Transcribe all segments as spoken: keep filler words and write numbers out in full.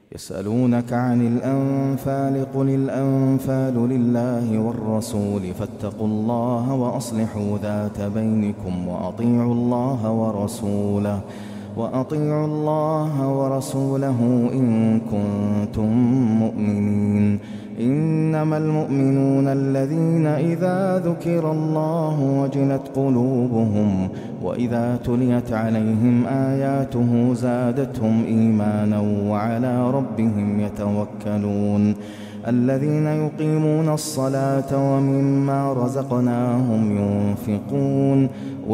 يسألونك عن الأنفال قل الأنفال لله والرسول فاتقوا الله وأصلحوا ذات بينكم وأطيعوا الله ورسوله وأطيعوا الله ورسوله إن كنتم مؤمنين. إنما المؤمنون الذين إذا ذكر الله وجلت قلوبهم وإذا تليت عليهم آياته زادتهم إيمانا وعلى ربهم يتوكلون. الذين يقيمون الصلاة ومما رزقناهم ينفقون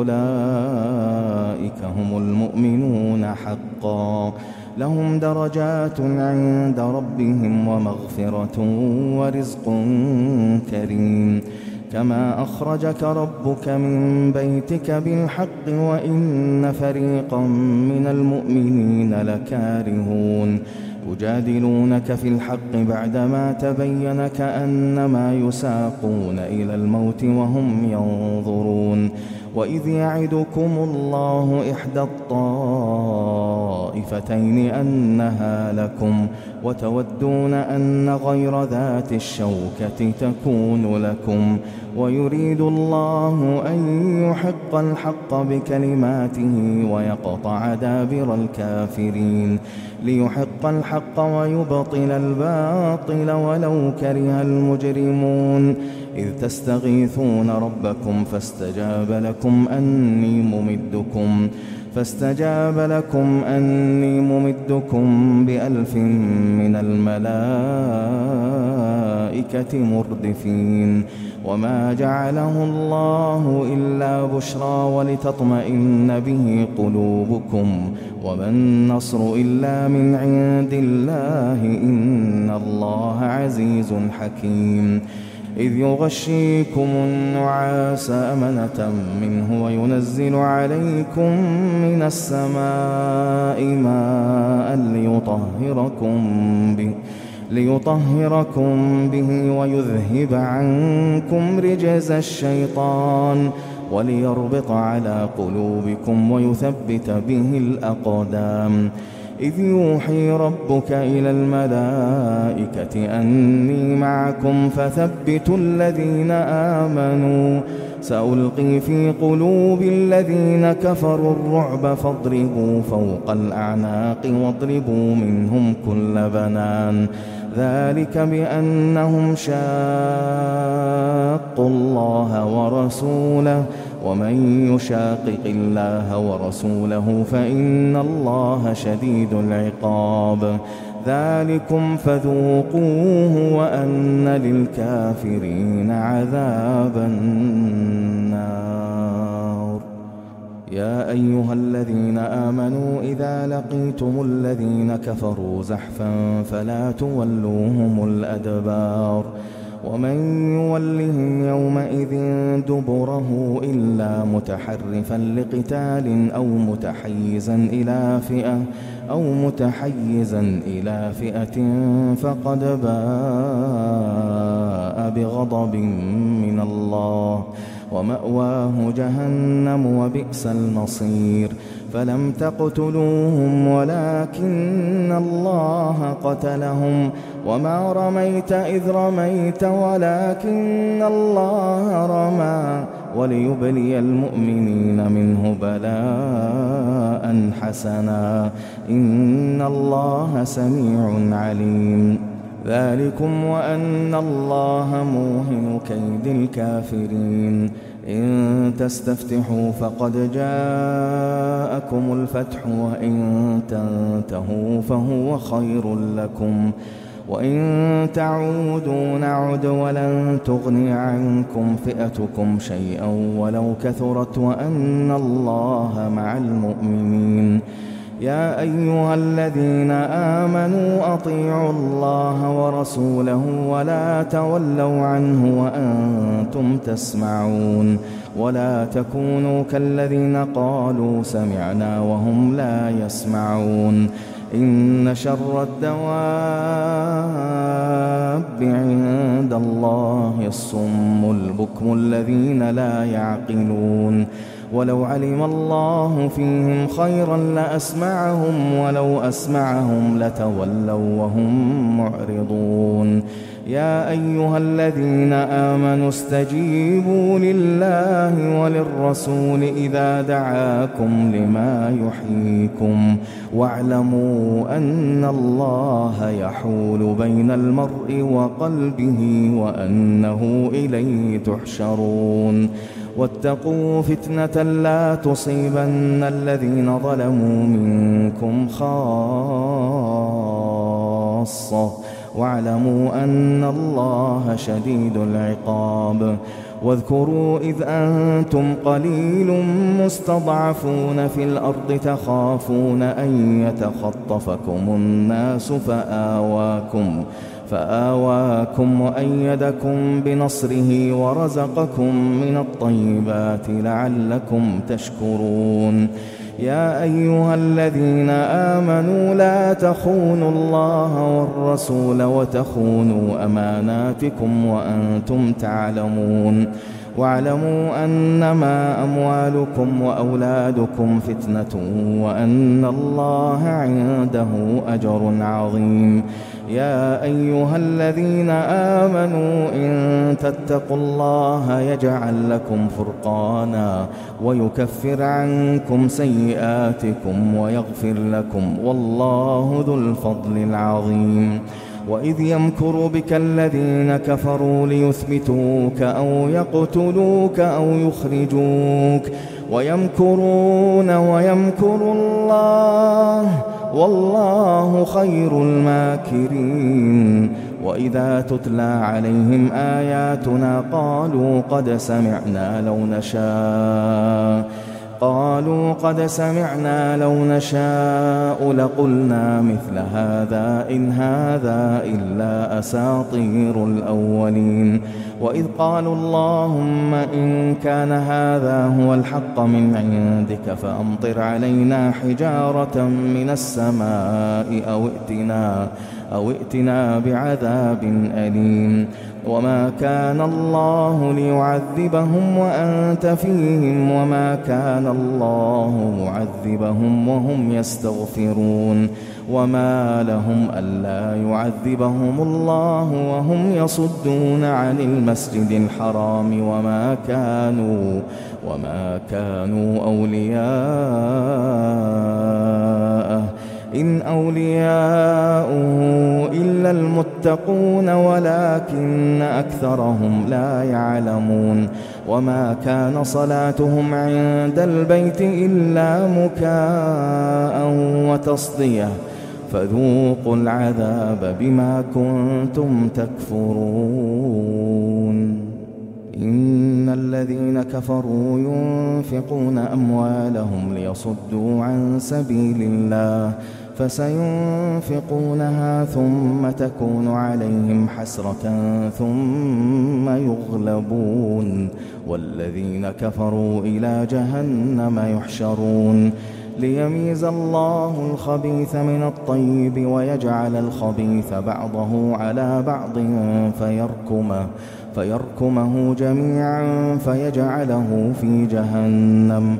أولئك هم المؤمنون حقا لهم درجات عند ربهم ومغفرة ورزق كريم. كما أخرجك ربك من بيتك بالحق وإن فريقا من المؤمنين لكارهون يجادلونك في الحق بعدما تبين كأنما يساقون إلى الموت وهم ينظرون. وإذ يعدكم الله إحدى الطائفتين أنها لكم وتودون أن غير ذات الشوكة تكون لكم ويريد الله أن يحق الحق بكلماته ويقطع دابر الكافرين ليحق الحق ويبطل الباطل ولو كره المجرمون. إذ تستغيثون ربكم فاستجاب لكم أني ممدكم فاستجاب لكم أني ممدكم بألف من الملائكة مردفين. وما جعله الله إلا بشرى ولتطمئن به قلوبكم وما النصر إلا من عند الله إن الله عزيز حكيم. إذ يغشيكم النعاس أمنة منه وينزل عليكم من السماء ماء ليطهركم به ليطهركم به ويذهب عنكم رجز الشيطان وليربط على قلوبكم ويثبت به الأقدام. إذ يوحي ربك إلى الملائكة أني معكم فثبتوا الذين آمنوا سألقي في قلوب الذين كفروا الرعب فاضربوا فوق الأعناق واضربوا منهم كل بنان ذلك بأنهم شاقوا الله ورسوله ومن يشاقق الله ورسوله فإن الله شديد العقاب. ذلكم فذوقوه وأن للكافرين عذاب النار. يا أيها الذين آمنوا إذا لقيتم الذين كفروا زحفا فلا تولوهم الأدبار ومن يولهم يومئذ دبره إلا متحرفا لقتال أو متحيزا إلى فئة أو متحيزا إلى فئة فقد باء بغضب من الله ومأواه جهنم وبئس المصير. فلم تقتلوهم ولكن الله قتلهم وما رميت إذ رميت ولكن الله رمى وليبلي المؤمنين منه بلاء حسنا إن الله سميع عليم. ذلكم وأن الله موهن كيد الكافرين. إن تستفتحوا فقد جاءكم الفتح وإن تنتهوا فهو خير لكم وإن تعودوا نعد ولن تغني عنكم فئتكم شيئا ولو كثرت وأن الله مع المؤمنين. يا أيها الذين آمنوا أطيعوا الله ورسوله ولا تولوا عنه وأنتم تسمعون ولا تكونوا كالذين قالوا سمعنا وهم لا يسمعون. إن شر الدواب عند الله الصم البكم الذين لا يعقلون ولو علم الله فيهم خيرا لأسمعهم ولو أسمعهم لتولوا وهم معرضون يا أيها الذين آمنوا استجيبوا لله وللرسول إذا دعاكم لما يحييكم واعلموا أن الله يحول بين المرء وقلبه وأنه إليه تحشرون واتقوا فتنة لا تصيبن الذين ظلموا منكم خاصة واعلموا أن الله شديد العقاب واذكروا إذ أنتم قليل مستضعفون في الأرض تخافون أن يتخطفكم الناس فآواكم فآواكم وأيدكم بنصره ورزقكم من الطيبات لعلكم تشكرون يا أيها الذين آمنوا لا تخونوا الله والرسول وتخونوا أماناتكم وأنتم تعلمون واعلموا أنما أموالكم وأولادكم فتنة وأن الله عنده أجر عظيم يا أيها الذين آمنوا إن تتقوا الله يجعل لكم فرقانا ويكفر عنكم سيئاتكم ويغفر لكم والله ذو الفضل العظيم وإذ يمكر بك الذين كفروا ليثبتوك أو يقتلوك أو يخرجوك ويمكرون ويمكر الله والله خير الماكرين وإذا تتلى عليهم آياتنا قالوا قد سمعنا لو نشاء قالوا قد سمعنا لو نشاء لقلنا مثل هذا إن هذا إلا أساطير الأولين وإذ قالوا اللهم إن كان هذا هو الحق من عندك فأمطر علينا حجارة من السماء أو ائتنا, أو ائتنا بعذاب أليم وما كان الله ليعذبهم وأنت فيهم وما كان الله معذبهم وهم يستغفرون وما لهم ألا يعذبهم الله وهم يصدون عن المسجد الحرام وما كانوا وما كانوا أولياءه إن أولياؤه إلا المتقون ولكن أكثرهم لا يعلمون وما كان صلاتهم عند البيت إلا مكاء وتصدية فذوقوا العذاب بما كنتم تكفرون إن الذين كفروا ينفقون أموالهم ليصدوا عن سبيل الله فسينفقونها ثم تكون عليهم حسرة ثم يغلبون والذين كفروا إلى جهنم يحشرون ليميز الله الخبيث من الطيب ويجعل الخبيث بعضه على بعض فيركمه فيركمه جميعا فيجعله في جهنم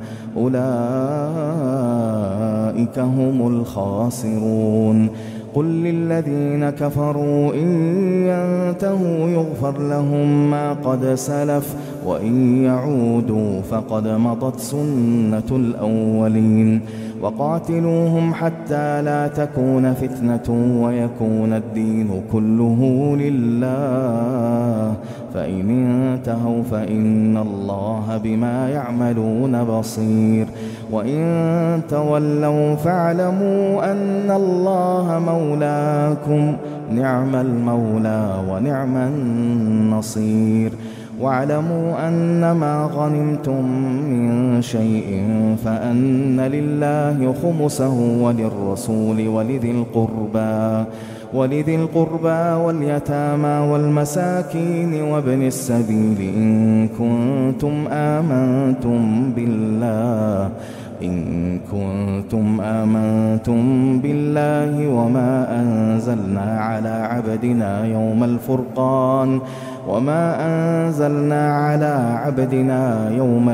أولئك هم الخاسرون قل للذين كفروا إن ينتهوا يغفر لهم ما قد سلف وإن يعودوا فقد مضت سنة الأولين وقاتلوهم حتى لا تكون فتنة ويكون الدين كله لله فإن انتهوا فإن الله بما يعملون بصير وإن تولوا فاعلموا أن الله مولاكم نعم المولى ونعم النصير واعلموا أنما غنمتم من شيء فأن لله خمسه وللرسول ولذي القربى ولذي القربى واليتامى والمساكين وابن السبيل إن كنتم آمنتم بالله إن كنتم آمنتم بالله وما أنزلنا على عبدنا يوم الفرقان وما أنزلنا على عبدنا يوم الفرقان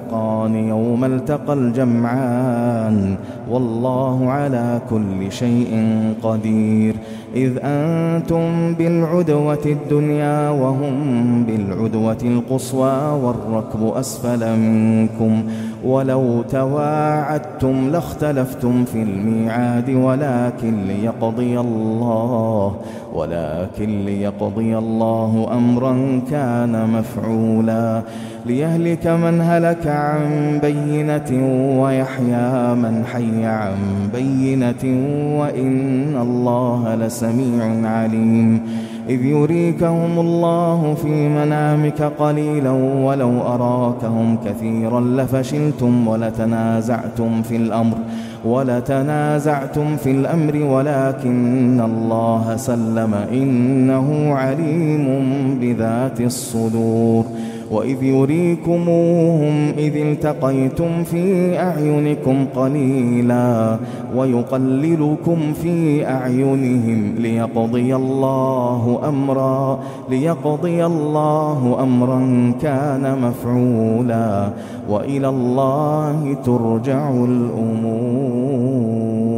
الفرقان يوم التقى الجمعان والله على كل شيء قدير. إذ أنتم بالعدوة الدنيا وهم بالعدوة القصوى والركب أسفل منكم ولو تواعدتم لاختلفتم في الميعاد ولكن ليقضي الله ولكن ليقضي الله أمرا كان مفعولا ليهلك من هلك عن بينة ويحيى من حي عن بينة وإن الله لسميع عليم. إذ يريكهم الله في منامك قليلا ولو أراكهم كثيرا لفشلتم ولتنازعتم في الأمر ولتنازعتم في الأمر ولكن الله سلم إنه عليم بذات الصدور. وإذ يريكموهم إذ التقيتم في أعينكم قليلا ويقللكم في أعينهم ليقضي الله أمرا ليقضي الله أمرا كان مفعولا وإلى الله ترجع الأمور.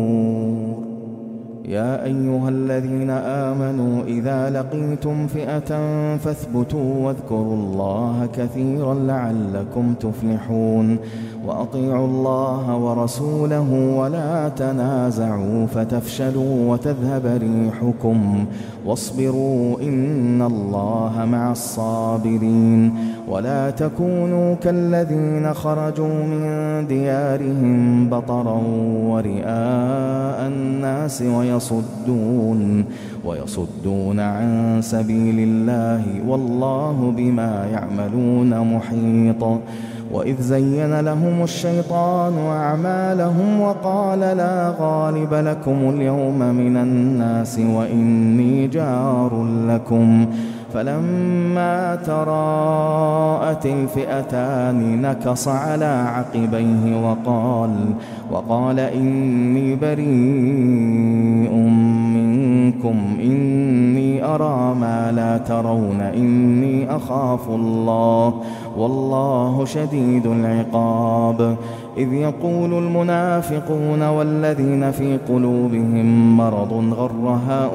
يا أيها الذين آمنوا إذا لقيتم فئة فاثبتوا واذكروا الله كثيرا لعلكم تفلحون. وأطيعوا الله ورسوله ولا تنازعوا فتفشلوا وتذهب ريحكم واصبروا إن الله مع الصابرين. ولا تكونوا كالذين خرجوا من ديارهم بطرا ورئاء الناس ويصدون ويصدون عن سبيل الله والله بما يعملون محيط. وإذ زين لهم الشيطان أعمالهم وقال لا غالب لكم اليوم من الناس وإني جار لكم فلما تراءت الفئتان نكص على عقبيه وقال وقال إني بريء منكم إني أرى ما لا ترون إني أخاف الله والله شديد العقاب. إذ يقول المنافقون والذين في قلوبهم مرض غر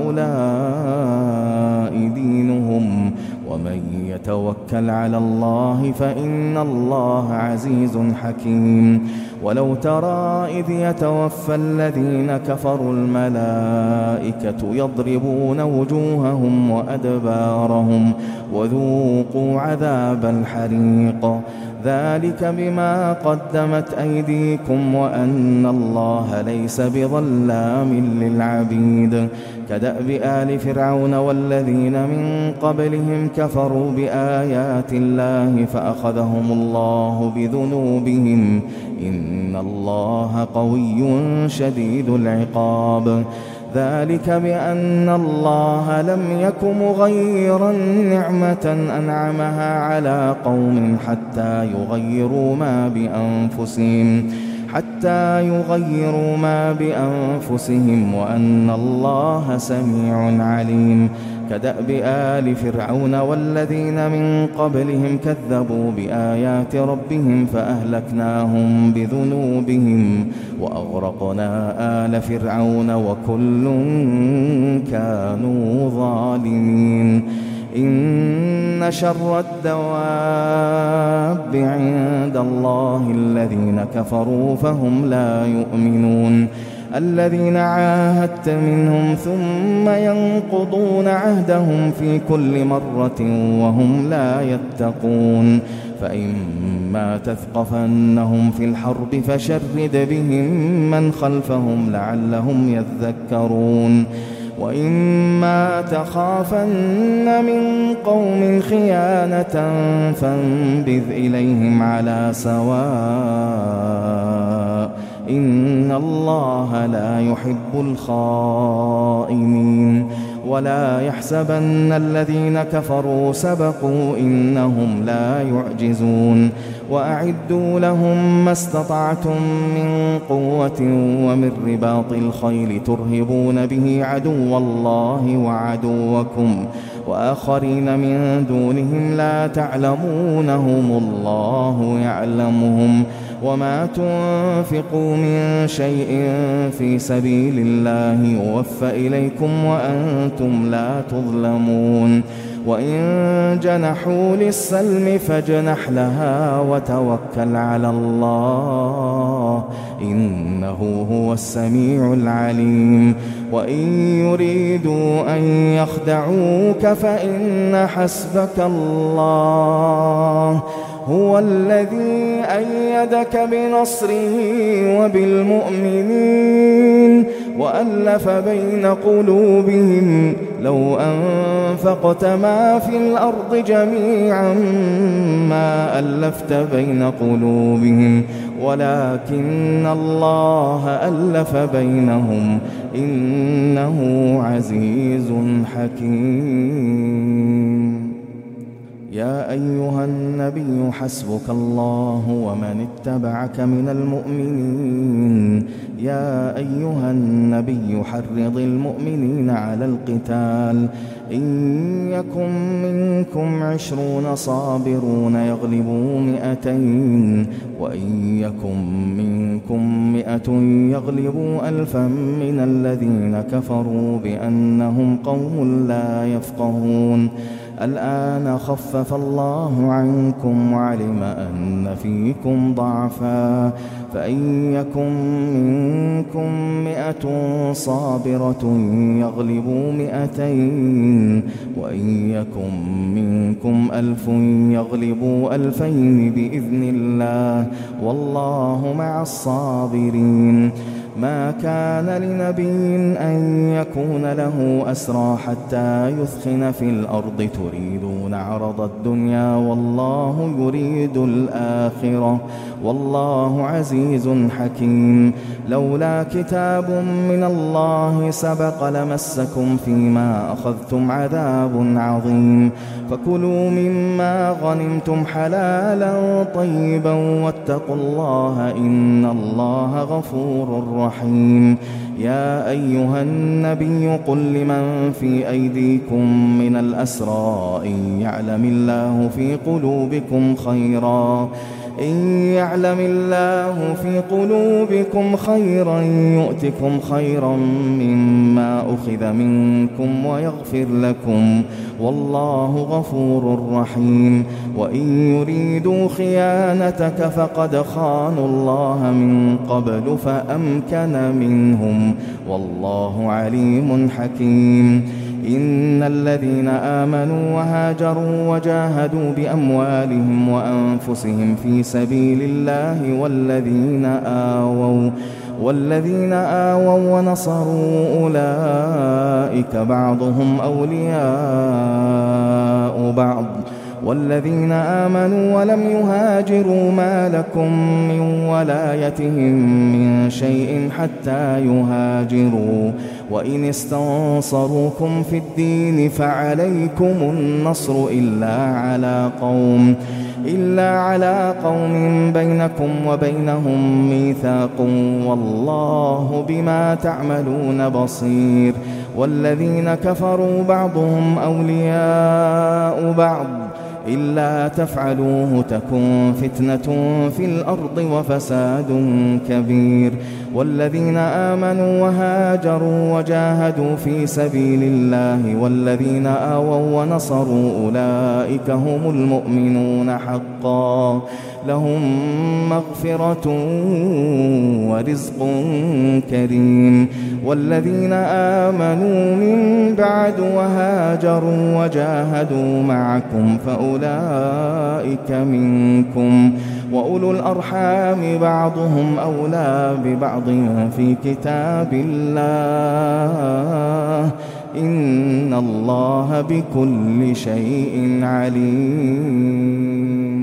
هؤلاء دينهم ومن يتوكل على الله فإن الله عزيز حكيم. ولو ترى إذ يتوفى الذين كفروا الملائكة يضربون وجوههم وأدبارهم وذوقوا عذاب الحريق ذلك بما قدمت أيديكم وأن الله ليس بظلام للعبيد. كدأب آل فرعون والذين من قبلهم كفروا بآيات الله فأخذهم الله بذنوبهم إن الله قوي شديد العقاب. ذلك بأن الله لم يك مغيرا نعمة أنعمها على قوم حتى يغيروا ما بأنفسهم حتى يغيروا ما بأنفسهم وأن الله سميع عليم. كدأب آل فرعون والذين من قبلهم كذبوا بآيات ربهم فأهلكناهم بذنوبهم وأغرقنا آل فرعون وكل كانوا ظالمين. إن شر الدواب عند الله الذين كفروا فهم لا يؤمنون. الذين عاهدت منهم ثم ينقضون عهدهم في كل مرة وهم لا يتقون. فإما تثقفنهم في الحرب فشرد بهم من خلفهم لعلهم يذكرون. وإما تخافن من قوم خيانة فانبذ إليهم على سواء إن الله لا يحب الخائنين. ولا يحسبن الذين كفروا سبقوا إنهم لا يعجزون وأعدوا لهم ما استطعتم من قوة ومن رباط الخيل ترهبون به عدو الله وعدوكم وآخرين من دونهم لا تعلمونهم الله يعلمهم وما تنفقوا من شيء في سبيل الله يوفى إليكم وأنتم لا تظلمون وإن جنحوا للسلم فاجنح لها وتوكل على الله إنه هو السميع العليم وإن يريدوا أن يخدعوك فإن حسبك الله هو الذي أيدك بنصره وبالمؤمنين وألف بين قلوبهم لو أنفقت ما في الأرض جميعا ما ألفت بين قلوبهم ولكن الله ألف بينهم إنه عزيز حكيم. يا أيها النبي حسبك الله ومن اتبعك من المؤمنين يا أيها النبي حرض المؤمنين على القتال إن يكن منكم عشرون صابرون يغلبوا مئتين وإن يكن منكم مئة يغلبوا ألفا من الذين كفروا بأنهم قوم لا يفقهون الآن خفف الله عنكم وعلم أن فيكم ضعفا فإن يكن منكم مئة صابرة يغلبوا مئتين وإن يكن منكم ألف يغلبوا ألفين بإذن الله والله مع الصابرين. ما كان لنبي أن يكون له أسرى حتى يثخن في الأرض تريدون عرض الدنيا والله يريد الآخرة والله عزيز حكيم. لولا كتاب من الله سبق لمسكم فيما أخذتم عذاب عظيم فكلوا مما غنمتم حلالا طيبا واتقوا الله إن الله غفور رحيم. يا أيها النبي قل لمن في أيديكم من الأسرى إن يعلم الله في قلوبكم خيرا إن يعلم الله في قلوبكم خيرا يؤتكم خيرا مما أخذ منكم ويغفر لكم والله غفور رحيم. وإن يريدوا خيانتك فقد خانوا الله من قبل فأمكن منهم والله عليم حكيم. إن الذين آمنوا وهاجروا وجاهدوا بأموالهم وأنفسهم في سبيل الله والذين آووا والذين آووا ونصروا أولئك بعضهم أولياء بعض والذين آمنوا ولم يهاجروا ما لكم من ولايتهم من شيء حتى يهاجروا وإن استنصروكم في الدين فعليكم النصر إلا على قوم إلا على قوم بينكم وبينهم ميثاق والله بما تعملون بصير. والذين كفروا بعضهم أولياء بعض إلا تفعلوه تكن فتنة في الأرض وفساد كبير. والذين آمنوا وهاجروا وجاهدوا في سبيل الله والذين آووا ونصروا أولئك هم المؤمنون حقا لهم مغفرة ورزق كريم. والذين آمنوا من بعد وهاجروا وجاهدوا معكم فأولئك منكم وأولو الأرحام بعضهم أولى ببعض في كتاب الله إن الله بكل شيء عليم.